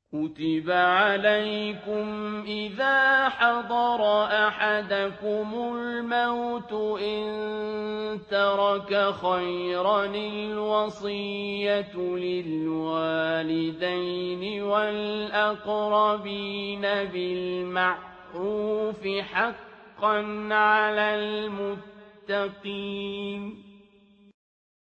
كُتِبَ عَلَيْكُمْ إِذَا حَضَرَ أَحَدَكُمُ الْمَوْتُ إِن تَرَكَ خَيْرًا الْوَصِيَّةُ لِلْوَالِدَيْنِ وَالْأَقْرَبِينَ بِالْمَعْرُوفِ حَقًّا عَلَى الْمُتَّقِينَ